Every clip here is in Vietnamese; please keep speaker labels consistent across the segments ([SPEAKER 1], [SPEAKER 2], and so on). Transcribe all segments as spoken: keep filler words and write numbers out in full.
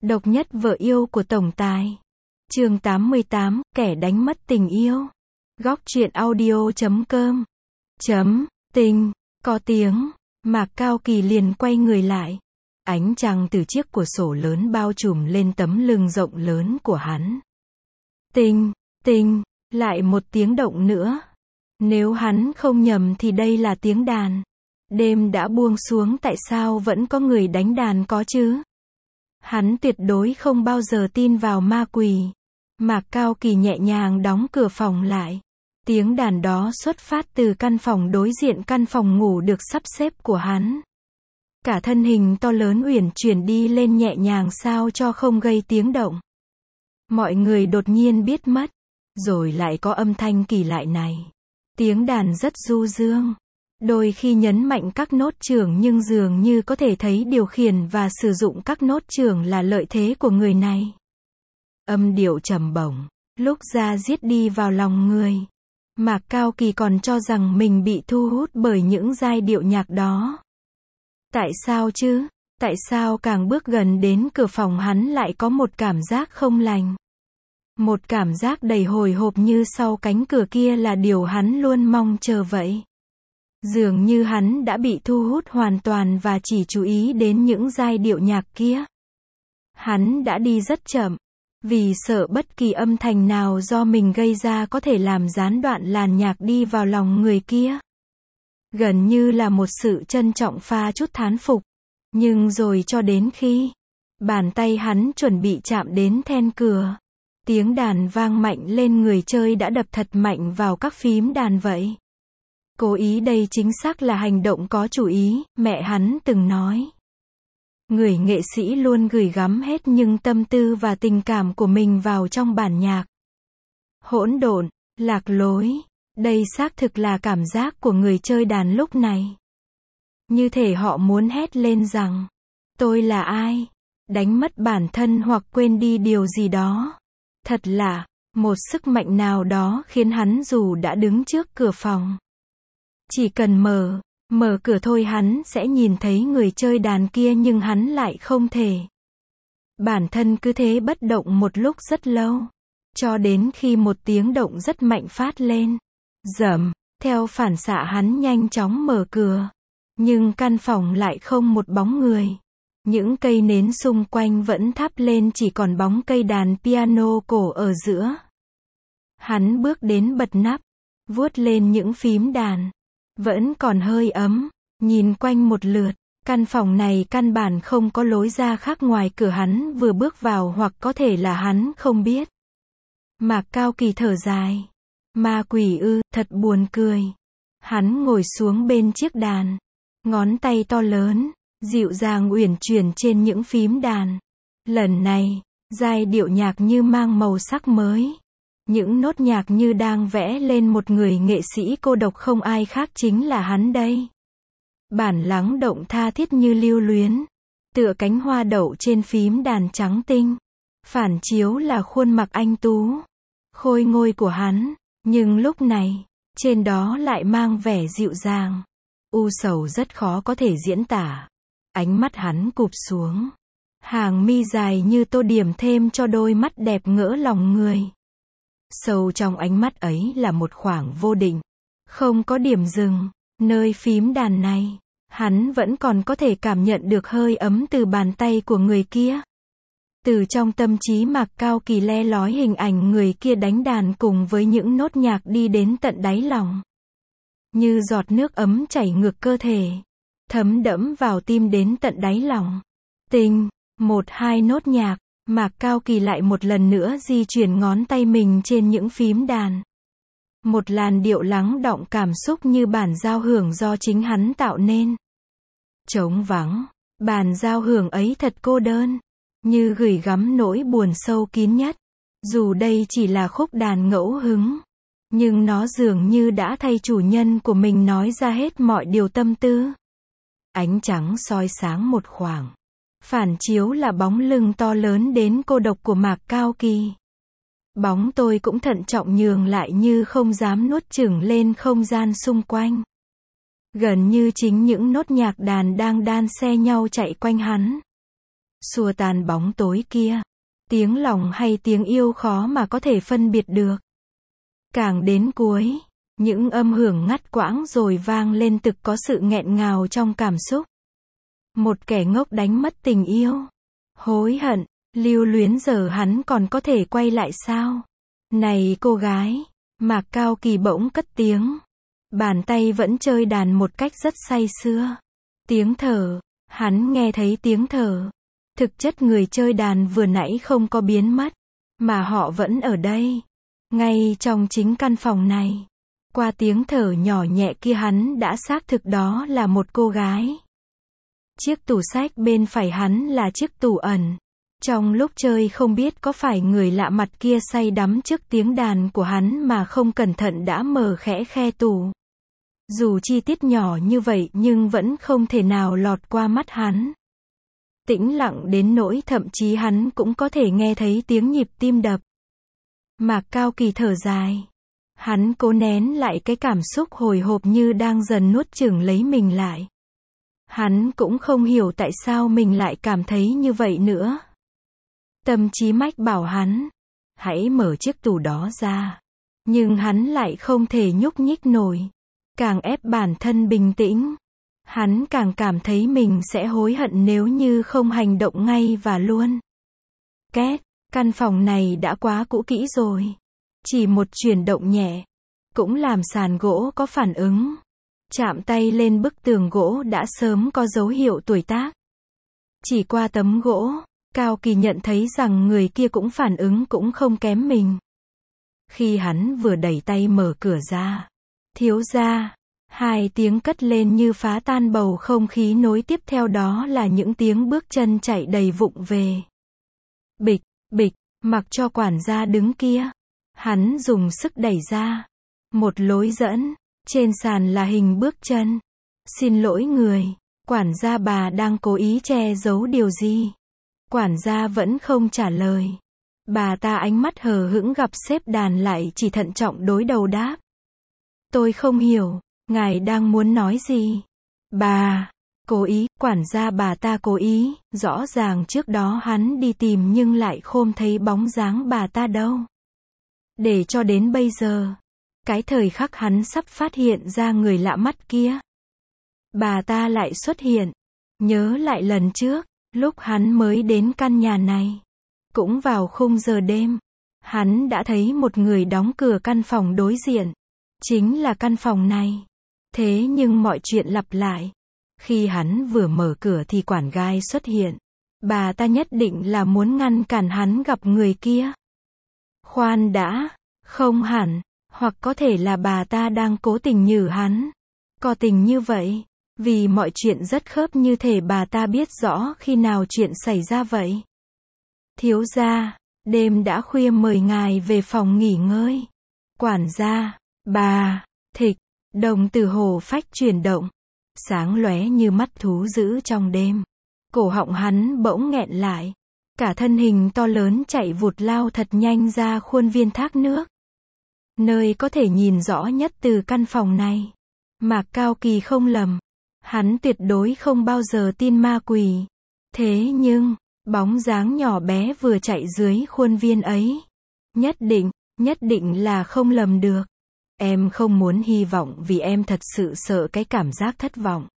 [SPEAKER 1] Độc nhất vợ yêu của tổng tài. Chương tám mươi tám, kẻ đánh mất tình yêu. Góc truyện audio chấm com. Chấm, tình, có tiếng, Mạc Cao Kỳ liền quay người lại. Ánh trăng từ chiếc cửa sổ lớn bao trùm lên tấm lưng rộng lớn của hắn. Tình, tình, lại một tiếng động nữa. Nếu hắn không nhầm thì đây là tiếng đàn. Đêm đã buông xuống, tại sao vẫn có người đánh đàn có chứ? Hắn tuyệt đối không bao giờ tin vào ma quỷ. Mạc Cao Kỳ nhẹ nhàng đóng cửa phòng lại. Tiếng đàn đó xuất phát từ căn phòng đối diện căn phòng ngủ được sắp xếp của hắn. Cả thân hình to lớn uyển chuyển đi lên nhẹ nhàng sao cho không gây tiếng động. Mọi người đột nhiên biết mất. Rồi lại có âm thanh kỳ lạ này. Tiếng đàn rất du dương. Đôi khi nhấn mạnh các nốt trưởng nhưng dường như có thể thấy điều khiển và sử dụng các nốt trưởng là lợi thế của người này. Âm điệu trầm bổng, lúc ra giết đi vào lòng người. Mạc Cao Kỳ còn cho rằng mình bị thu hút bởi những giai điệu nhạc đó. Tại sao chứ? Tại sao càng bước gần đến cửa phòng hắn lại có một cảm giác không lành? Một cảm giác đầy hồi hộp như sau cánh cửa kia là điều hắn luôn mong chờ vậy. Dường như hắn đã bị thu hút hoàn toàn và chỉ chú ý đến những giai điệu nhạc kia. Hắn đã đi rất chậm, vì sợ bất kỳ âm thanh nào do mình gây ra có thể làm gián đoạn làn nhạc đi vào lòng người kia. Gần như là một sự trân trọng pha chút thán phục. Nhưng rồi cho đến khi bàn tay hắn chuẩn bị chạm đến then cửa, tiếng đàn vang mạnh lên, người chơi đã đập thật mạnh vào các phím đàn vậy. Cố ý đây chính xác là hành động có chủ ý, mẹ hắn từng nói. Người nghệ sĩ luôn gửi gắm hết những tâm tư và tình cảm của mình vào trong bản nhạc. Hỗn độn, lạc lối, đây xác thực là cảm giác của người chơi đàn lúc này. Như thể họ muốn hét lên rằng, tôi là ai? Đánh mất bản thân hoặc quên đi điều gì đó. Thật lạ, một sức mạnh nào đó khiến hắn dù đã đứng trước cửa phòng. Chỉ cần mở, mở cửa thôi hắn sẽ nhìn thấy người chơi đàn kia nhưng hắn lại không thể. Bản thân cứ thế bất động một lúc rất lâu. Cho đến khi một tiếng động rất mạnh phát lên. Rầm, theo phản xạ hắn nhanh chóng mở cửa. Nhưng căn phòng lại không một bóng người. Những cây nến xung quanh vẫn thắp lên, chỉ còn bóng cây đàn piano cổ ở giữa. Hắn bước đến bật nắp, vuốt lên những phím đàn. Vẫn còn hơi ấm, nhìn quanh một lượt, căn phòng này căn bản không có lối ra khác ngoài cửa hắn vừa bước vào, hoặc có thể là hắn không biết. Mạc Cao Kỳ thở dài. Ma quỷ ư, thật buồn cười. Hắn ngồi xuống bên chiếc đàn. Ngón tay to lớn, dịu dàng uyển chuyển trên những phím đàn. Lần này, giai điệu nhạc như mang màu sắc mới. Những nốt nhạc như đang vẽ lên một người nghệ sĩ cô độc, không ai khác chính là hắn đây. Bản lắng động tha thiết như lưu luyến. Tựa cánh hoa đậu trên phím đàn trắng tinh. Phản chiếu là khuôn mặt anh tú, khôi ngôi của hắn. Nhưng lúc này, trên đó lại mang vẻ dịu dàng. U sầu rất khó có thể diễn tả. Ánh mắt hắn cụp xuống. Hàng mi dài như tô điểm thêm cho đôi mắt đẹp ngỡ lòng người. Sâu trong ánh mắt ấy là một khoảng vô định. Không có điểm dừng. Nơi phím đàn này, hắn vẫn còn có thể cảm nhận được hơi ấm từ bàn tay của người kia. Từ trong tâm trí Mạc Cao Kỳ le lói hình ảnh người kia đánh đàn cùng với những nốt nhạc đi đến tận đáy lòng. Như giọt nước ấm chảy ngược cơ thể, thấm đẫm vào tim đến tận đáy lòng. Tình, một hai nốt nhạc, Mạc Cao Kỳ lại một lần nữa di chuyển ngón tay mình trên những phím đàn. Một làn điệu lắng đọng cảm xúc như bản giao hưởng do chính hắn tạo nên. Trống vắng, bản giao hưởng ấy thật cô đơn, như gửi gắm nỗi buồn sâu kín nhất. Dù đây chỉ là khúc đàn ngẫu hứng, nhưng nó dường như đã thay chủ nhân của mình nói ra hết mọi điều tâm tư. Ánh trắng soi sáng một khoảng. Phản chiếu là bóng lưng to lớn đến cô độc của Mạc Cao Kỳ. Bóng tôi cũng thận trọng nhường lại như không dám nuốt chửng lên không gian xung quanh. Gần như chính những nốt nhạc đàn đang đan xen nhau chạy quanh hắn. xua tan bóng tối kia. Tiếng lòng hay tiếng yêu khó mà có thể phân biệt được. Càng đến cuối, những âm hưởng ngắt quãng rồi vang lên thực có sự nghẹn ngào trong cảm xúc. Một kẻ ngốc đánh mất tình yêu. Hối hận, lưu luyến giờ hắn còn có thể quay lại sao? Này cô gái, Mạc Cao Kỳ bỗng cất tiếng. Bàn tay vẫn chơi đàn một cách rất say sưa. Tiếng thở, hắn nghe thấy tiếng thở. Thực chất người chơi đàn vừa nãy không có biến mất, mà họ vẫn ở đây. Ngay trong chính căn phòng này. Qua tiếng thở nhỏ nhẹ kia hắn đã xác thực đó là một cô gái. Chiếc tủ sách bên phải hắn là chiếc tủ ẩn. Trong lúc chơi không biết có phải người lạ mặt kia say đắm trước tiếng đàn của hắn mà không cẩn thận đã mở khẽ khe tủ. Dù chi tiết nhỏ như vậy nhưng vẫn không thể nào lọt qua mắt hắn. Tĩnh lặng đến nỗi thậm chí hắn cũng có thể nghe thấy tiếng nhịp tim đập. Mạc Cao Kỳ thở dài. Hắn cố nén lại cái cảm xúc hồi hộp như đang dần nuốt chửng lấy mình lại. Hắn cũng không hiểu tại sao mình lại cảm thấy như vậy nữa. Tâm trí mách bảo hắn, hãy mở chiếc tủ đó ra. Nhưng hắn lại không thể nhúc nhích nổi. Càng ép bản thân bình tĩnh, hắn càng cảm thấy mình sẽ hối hận nếu như không hành động ngay và luôn. Két, căn phòng này đã quá cũ kỹ rồi. Chỉ một chuyển động nhẹ, cũng làm sàn gỗ có phản ứng. Chạm tay lên bức tường gỗ đã sớm có dấu hiệu tuổi tác. Chỉ qua tấm gỗ, Cao Kỳ nhận thấy rằng người kia cũng phản ứng cũng không kém mình. Khi hắn vừa đẩy tay mở cửa ra, thiếu gia, hai tiếng cất lên như phá tan bầu không khí, nối tiếp theo đó là những tiếng bước chân chạy đầy vụng về. Bịch, bịch, mặc cho quản gia đứng kia. Hắn dùng sức đẩy ra. Một lối dẫn, trên sàn là hình bước chân. Xin lỗi người, quản gia bà đang cố ý che giấu điều gì. Quản gia vẫn không trả lời. Bà ta ánh mắt hờ hững gặp xếp đàn lại chỉ thận trọng đối đầu đáp. Tôi không hiểu, ngài đang muốn nói gì? Bà, cố ý, quản gia bà ta cố ý, rõ ràng trước đó hắn đi tìm nhưng lại không thấy bóng dáng bà ta đâu. Để cho đến bây giờ, cái thời khắc hắn sắp phát hiện ra người lạ mắt kia, bà ta lại xuất hiện. Nhớ lại lần trước, lúc hắn mới đến căn nhà này, cũng vào khung giờ đêm, hắn đã thấy một người đóng cửa căn phòng đối diện. Chính là căn phòng này. Thế nhưng mọi chuyện lặp lại. Khi hắn vừa mở cửa thì quản gai xuất hiện. Bà ta nhất định là muốn ngăn cản hắn gặp người kia. Khoan đã, không hẳn, hoặc có thể là bà ta đang cố tình nhử hắn. Có tình như vậy, vì mọi chuyện rất khớp như thể bà ta biết rõ khi nào chuyện xảy ra vậy. Thiếu gia, đêm đã khuya mời ngài về phòng nghỉ ngơi. Quản gia, bà, thịch, đồng tử hổ phách chuyển động, sáng lóe như mắt thú dữ trong đêm. Cổ họng hắn bỗng nghẹn lại. Cả thân hình to lớn chạy vụt lao thật nhanh ra khuôn viên thác nước. Nơi có thể nhìn rõ nhất từ căn phòng này. Mạc Cao Kỳ không lầm. Hắn tuyệt đối không bao giờ tin ma quỷ. Thế nhưng, bóng dáng nhỏ bé vừa chạy dưới khuôn viên ấy. Nhất định, nhất định là không lầm được. Em không muốn hy vọng vì em thật sự sợ cái cảm giác thất vọng.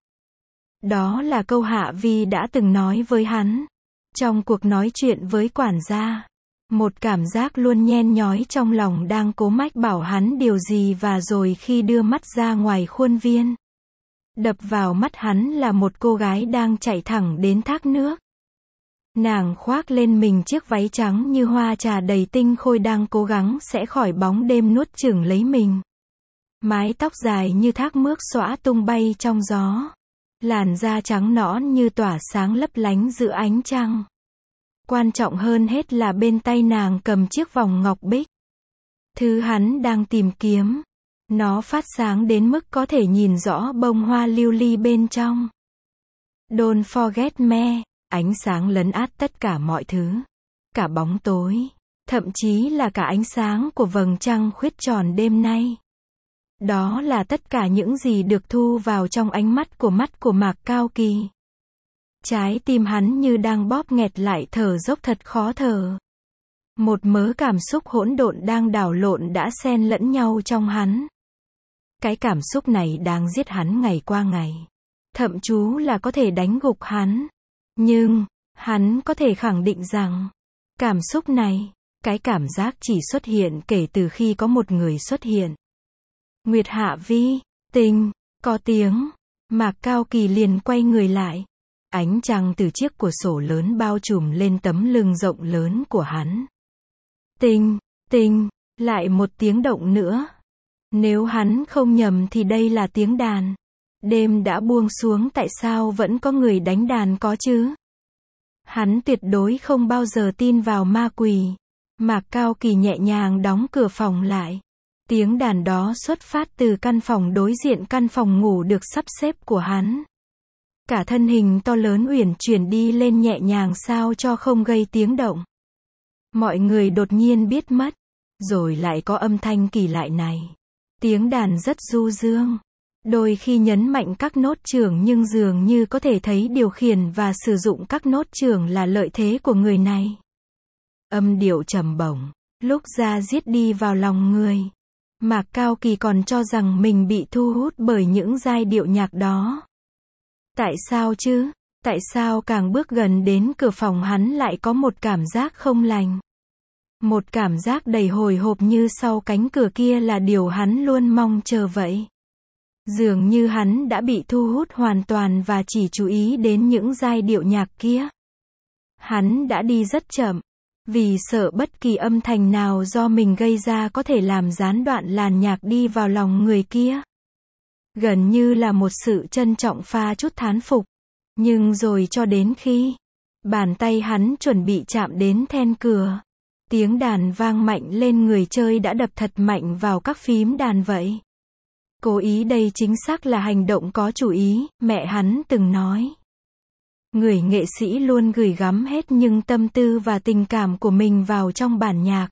[SPEAKER 1] Đó là câu Hạ Vi đã từng nói với hắn. Trong cuộc nói chuyện với quản gia, một cảm giác luôn nhen nhói trong lòng đang cố mách bảo hắn điều gì, và rồi khi đưa mắt ra ngoài khuôn viên, đập vào mắt hắn là một cô gái đang chạy thẳng đến thác nước. Nàng khoác lên mình chiếc váy trắng như hoa trà đầy tinh khôi đang cố gắng sẽ khỏi bóng đêm nuốt chửng lấy mình. Mái tóc dài như thác mước xõa tung bay trong gió. Làn da trắng nõn như tỏa sáng lấp lánh giữa ánh trăng. Quan trọng hơn hết là bên tay nàng cầm chiếc vòng ngọc bích. Thứ hắn đang tìm kiếm. Nó phát sáng đến mức có thể nhìn rõ bông hoa lưu ly bên trong. Don't forget me, ánh sáng lấn át tất cả mọi thứ. Cả bóng tối, thậm chí là cả ánh sáng của vầng trăng khuyết tròn đêm nay. Đó là tất cả những gì được thu vào trong ánh mắt của mắt của Mạc Cao Kỳ. Trái tim hắn như đang bóp nghẹt lại, thở dốc thật khó thở. Một mớ cảm xúc hỗn độn đang đảo lộn đã xen lẫn nhau trong hắn. Cái cảm xúc này đang giết hắn ngày qua ngày. Thậm chú là có thể đánh gục hắn. Nhưng, hắn có thể khẳng định rằng, cảm xúc này, cái cảm giác chỉ xuất hiện kể từ khi có một người xuất hiện. Nguyệt Hạ Vi, Tình, có tiếng. Mạc Cao Kỳ liền quay người lại. Ánh trăng từ chiếc cửa sổ lớn bao trùm lên tấm lưng rộng lớn của hắn. Tình, tình, lại một tiếng động nữa. Nếu hắn không nhầm thì đây là tiếng đàn. Đêm đã buông xuống, tại sao vẫn có người đánh đàn có chứ? Hắn tuyệt đối không bao giờ tin vào ma quỷ. Mạc Cao Kỳ nhẹ nhàng đóng cửa phòng lại. Tiếng đàn đó xuất phát từ căn phòng đối diện căn phòng ngủ được sắp xếp của hắn. Cả thân hình to lớn uyển chuyển đi lên nhẹ nhàng sao cho không gây tiếng động. Mọi người đột nhiên biết mất. Rồi lại có âm thanh kỳ lạ này. Tiếng đàn rất du dương. Đôi khi nhấn mạnh các nốt trưởng nhưng dường như có thể thấy điều khiển và sử dụng các nốt trưởng là lợi thế của người này. Âm điệu trầm bổng, lúc ra giết đi vào lòng người. Mạc Cao Kỳ còn cho rằng mình bị thu hút bởi những giai điệu nhạc đó. Tại sao chứ? Tại sao càng bước gần đến cửa phòng hắn lại có một cảm giác không lành? Một cảm giác đầy hồi hộp như sau cánh cửa kia là điều hắn luôn mong chờ vậy. Dường như hắn đã bị thu hút hoàn toàn và chỉ chú ý đến những giai điệu nhạc kia. Hắn đã đi rất chậm, vì sợ bất kỳ âm thanh nào do mình gây ra có thể làm gián đoạn làn nhạc đi vào lòng người kia. Gần như là một sự trân trọng pha chút thán phục. Nhưng rồi cho đến khi bàn tay hắn chuẩn bị chạm đến then cửa, tiếng đàn vang mạnh lên, người chơi đã đập thật mạnh vào các phím đàn vậy. Cố ý đây chính xác là hành động có chủ ý, mẹ hắn từng nói. Người nghệ sĩ luôn gửi gắm hết những tâm tư và tình cảm của mình vào trong bản nhạc.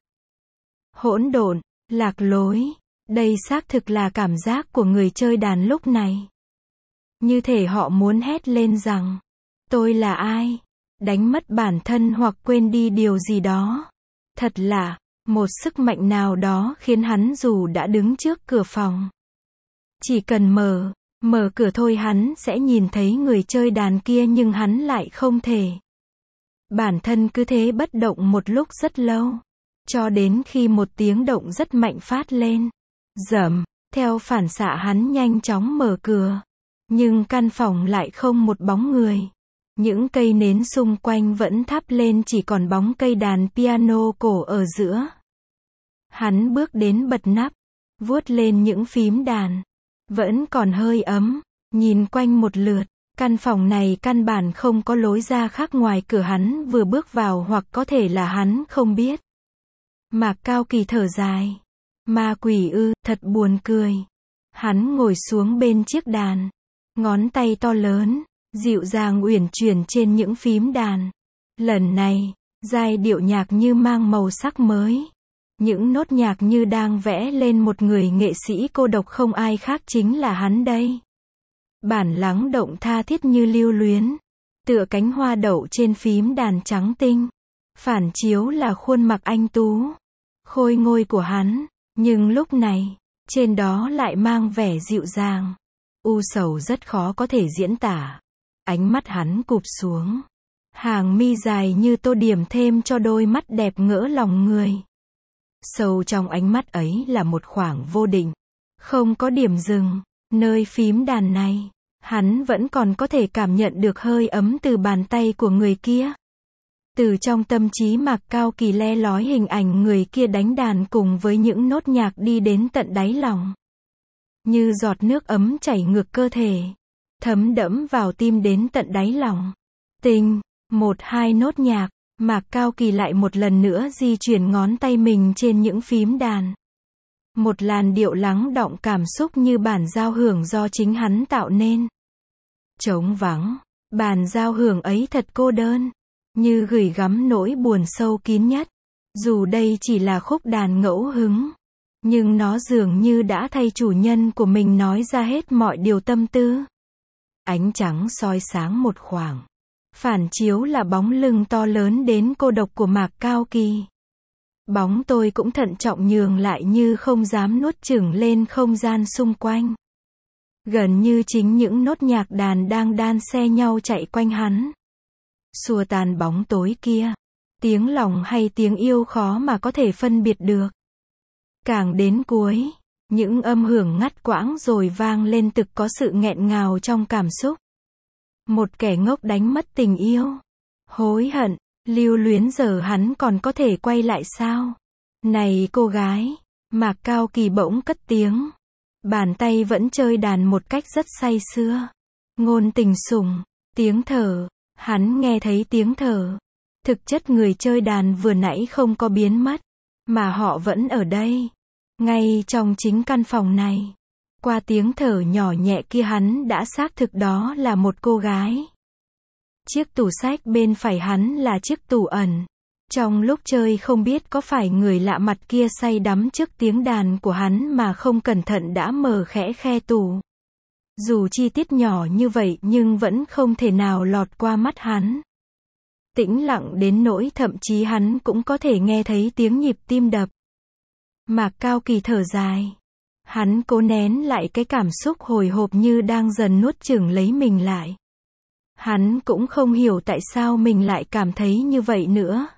[SPEAKER 1] Hỗn độn, lạc lối, đây xác thực là cảm giác của người chơi đàn lúc này. Như thể họ muốn hét lên rằng, tôi là ai? Đánh mất bản thân hoặc quên đi điều gì đó. Thật lạ, một sức mạnh nào đó khiến hắn dù đã đứng trước cửa phòng. Chỉ cần mở, mở cửa thôi hắn sẽ nhìn thấy người chơi đàn kia nhưng hắn lại không thể. Bản thân cứ thế bất động một lúc rất lâu. Cho đến khi một tiếng động rất mạnh phát lên. Rầm, theo phản xạ hắn nhanh chóng mở cửa. Nhưng căn phòng lại không một bóng người. Những cây nến xung quanh vẫn thắp lên, chỉ còn bóng cây đàn piano cổ ở giữa. Hắn bước đến bật nắp, vuốt lên những phím đàn. Vẫn còn hơi ấm, nhìn quanh một lượt, căn phòng này căn bản không có lối ra khác ngoài cửa hắn vừa bước vào, hoặc có thể là hắn không biết. Mạc Cao Kỳ thở dài. Ma quỷ ư, thật buồn cười. Hắn ngồi xuống bên chiếc đàn. Ngón tay to lớn, dịu dàng uyển chuyển trên những phím đàn. Lần này, giai điệu nhạc như mang màu sắc mới. Những nốt nhạc như đang vẽ lên một người nghệ sĩ cô độc, không ai khác chính là hắn đây. Bản lắng động tha thiết như lưu luyến. Tựa cánh hoa đậu trên phím đàn trắng tinh. Phản chiếu là khuôn mặt anh tú, khôi ngôi của hắn. Nhưng lúc này, trên đó lại mang vẻ dịu dàng. U sầu rất khó có thể diễn tả. Ánh mắt hắn cụp xuống. Hàng mi dài như tô điểm thêm cho đôi mắt đẹp ngỡ lòng người. Sâu trong ánh mắt ấy là một khoảng vô định. Không có điểm dừng. Nơi phím đàn này, hắn vẫn còn có thể cảm nhận được hơi ấm từ bàn tay của người kia. Từ trong tâm trí Mạc Cao Kỳ le lói hình ảnh người kia đánh đàn cùng với những nốt nhạc đi đến tận đáy lòng. Như giọt nước ấm chảy ngược cơ thể, thấm đẫm vào tim đến tận đáy lòng. Tình, một hai nốt nhạc, Mạc Cao Kỳ lại một lần nữa di chuyển ngón tay mình trên những phím đàn. Một làn điệu lắng đọng cảm xúc như bản giao hưởng do chính hắn tạo nên. Trống vắng, bản giao hưởng ấy thật cô đơn, như gửi gắm nỗi buồn sâu kín nhất. Dù đây chỉ là khúc đàn ngẫu hứng, nhưng nó dường như đã thay chủ nhân của mình nói ra hết mọi điều tâm tư. Ánh trắng soi sáng một khoảng Phản chiếu là bóng lưng to lớn đến cô độc của Mạc Cao Kỳ. Bóng tôi cũng thận trọng nhường lại như không dám nuốt chửng lên không gian xung quanh. Gần như chính những nốt nhạc đàn đang đan xen nhau chạy quanh hắn. Xua tan bóng tối kia. Tiếng lòng hay tiếng yêu khó mà có thể phân biệt được. Càng đến cuối, những âm hưởng ngắt quãng rồi vang lên thực có sự nghẹn ngào trong cảm xúc. Một kẻ ngốc đánh mất tình yêu. Hối hận, lưu luyến giờ hắn còn có thể quay lại sao? Này cô gái, Mạc Cao Kỳ bỗng cất tiếng. Bàn tay vẫn chơi đàn một cách rất say sưa. Ngôn tình sủng, tiếng thở, hắn nghe thấy tiếng thở. Thực chất người chơi đàn vừa nãy không có biến mất, mà họ vẫn ở đây. Ngay trong chính căn phòng này. Qua tiếng thở nhỏ nhẹ kia hắn đã xác thực đó là một cô gái. Chiếc tủ sách bên phải hắn là chiếc tủ ẩn. Trong lúc chơi không biết có phải người lạ mặt kia say đắm trước tiếng đàn của hắn mà không cẩn thận đã mở khẽ khe tủ. Dù chi tiết nhỏ như vậy nhưng vẫn không thể nào lọt qua mắt hắn. Tĩnh lặng đến nỗi thậm chí hắn cũng có thể nghe thấy tiếng nhịp tim đập. Mạc Cao Kỳ thở dài. Hắn cố nén lại cái cảm xúc hồi hộp như đang dần nuốt chửng lấy mình lại. Hắn cũng không hiểu tại sao mình lại cảm thấy như vậy nữa.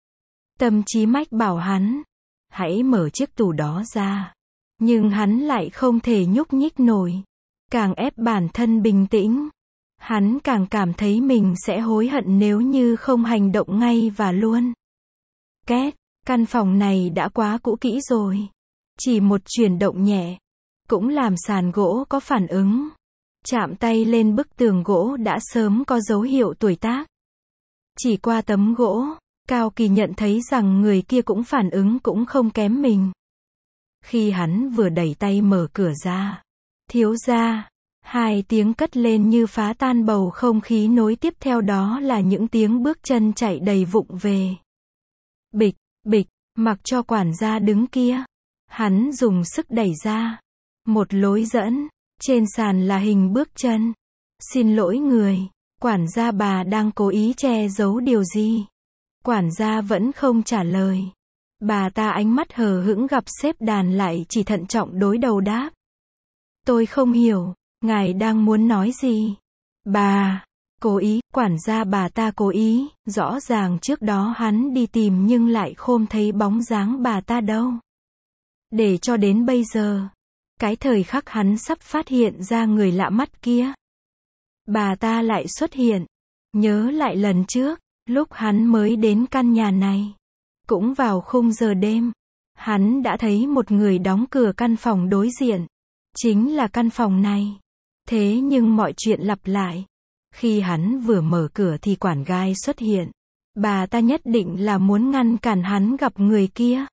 [SPEAKER 1] Tâm trí mách bảo hắn, hãy mở chiếc tủ đó ra. Nhưng hắn lại không thể nhúc nhích nổi. Càng ép bản thân bình tĩnh, hắn càng cảm thấy mình sẽ hối hận nếu như không hành động ngay và luôn. Két, căn phòng này đã quá cũ kỹ rồi. Chỉ một chuyển động nhẹ, cũng làm sàn gỗ có phản ứng. Chạm tay lên bức tường gỗ đã sớm có dấu hiệu tuổi tác. Chỉ qua tấm gỗ, Cao Kỳ nhận thấy rằng người kia cũng phản ứng cũng không kém mình. Khi hắn vừa đẩy tay mở cửa ra, thiếu gia, hai tiếng cất lên như phá tan bầu không khí, nối tiếp theo đó là những tiếng bước chân chạy đầy vụng về. Bịch, bịch, mặc cho quản gia đứng kia. Hắn dùng sức đẩy ra. Một lối dẫn, trên sàn là hình bước chân. Xin lỗi người, quản gia bà đang cố ý che giấu điều gì. Quản gia vẫn không trả lời. Bà ta ánh mắt hờ hững gặp xếp đàn lại chỉ thận trọng đối đầu đáp. Tôi không hiểu, ngài đang muốn nói gì? Bà, cố ý, quản gia bà ta cố ý, rõ ràng trước đó hắn đi tìm nhưng lại không thấy bóng dáng bà ta đâu. Để cho đến bây giờ, cái thời khắc hắn sắp phát hiện ra người lạ mắt kia, bà ta lại xuất hiện. Nhớ lại lần trước, lúc hắn mới đến căn nhà này, cũng vào khung giờ đêm, hắn đã thấy một người đóng cửa căn phòng đối diện. Chính là căn phòng này. Thế nhưng mọi chuyện lặp lại. Khi hắn vừa mở cửa thì quản gai xuất hiện. Bà ta nhất định là muốn ngăn cản hắn gặp người kia.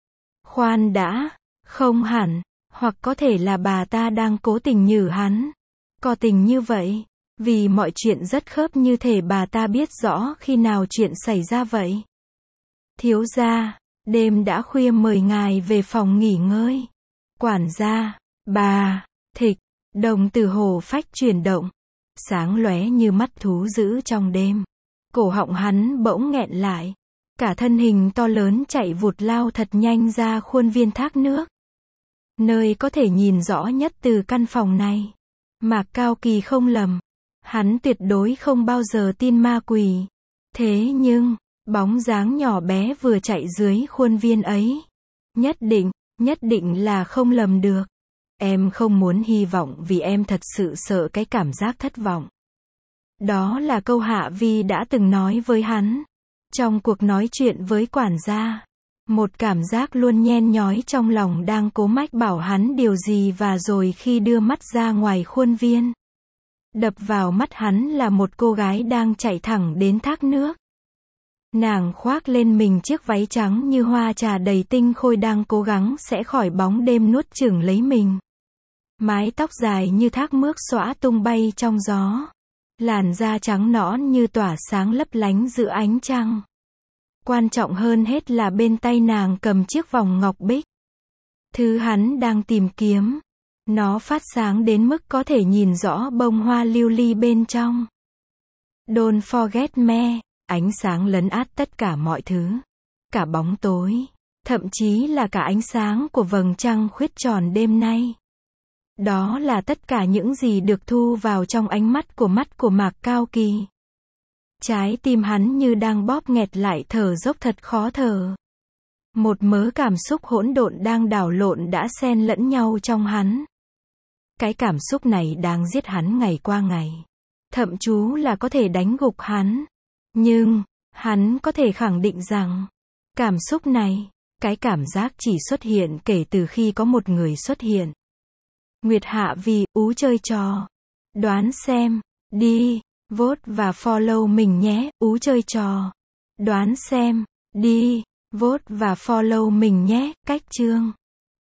[SPEAKER 1] Khoan đã, không hẳn, hoặc có thể là bà ta đang cố tình nhử hắn. Có tình như vậy, vì mọi chuyện rất khớp như thể bà ta biết rõ khi nào chuyện xảy ra vậy. Thiếu gia, đêm đã khuya mời ngài về phòng nghỉ ngơi. Quản gia, bà, thịch, đồng tử hồ phách chuyển động, sáng lóe như mắt thú dữ trong đêm. Cổ họng hắn bỗng nghẹn lại, cả thân hình to lớn chạy vụt lao thật nhanh ra khuôn viên thác nước. Nơi có thể nhìn rõ nhất từ căn phòng này. Mạc Cao Kỳ không lầm, hắn tuyệt đối không bao giờ tin ma quỷ. Thế nhưng, bóng dáng nhỏ bé vừa chạy dưới khuôn viên ấy, nhất định, nhất định là không lầm được. Em không muốn hy vọng vì em thật sự sợ cái cảm giác thất vọng. Đó là câu Hạ Vi đã từng nói với hắn. Trong cuộc nói chuyện với quản gia, một cảm giác luôn nhen nhói trong lòng đang cố mách bảo hắn điều gì, và rồi khi đưa mắt ra ngoài khuôn viên, đập vào mắt hắn là một cô gái đang chạy thẳng đến thác nước. Nàng khoác lên mình chiếc váy trắng như hoa trà đầy tinh khôi đang cố gắng sẽ khỏi bóng đêm nuốt chửng lấy mình. Mái tóc dài như thác mước xõa tung bay trong gió. Làn da trắng nõn như tỏa sáng lấp lánh giữa ánh trăng. Quan trọng hơn hết là bên tay nàng cầm chiếc vòng ngọc bích. Thứ hắn đang tìm kiếm. Nó phát sáng đến mức có thể nhìn rõ bông hoa lưu ly bên trong. Don't forget me, ánh sáng lấn át tất cả mọi thứ. Cả bóng tối, thậm chí là cả ánh sáng của vầng trăng khuyết tròn đêm nay. Đó là tất cả những gì được thu vào trong ánh mắt của mắt của Mạc Cao Kỳ. Trái tim hắn như đang bóp nghẹt lại, thở dốc thật khó thở. Một mớ cảm xúc hỗn độn đang đảo lộn đã xen lẫn nhau trong hắn. Cái cảm xúc này đang giết hắn ngày qua ngày. Thậm chú là có thể đánh gục hắn. Nhưng, hắn có thể khẳng định rằng, cảm xúc này, cái cảm giác chỉ xuất hiện kể từ khi có một người xuất hiện. Nguyệt Hạ vì, ú chơi trò. Đoán xem, đi, vote và follow mình nhé, ú chơi trò. Đoán xem, đi, vote và follow mình nhé, cách chương.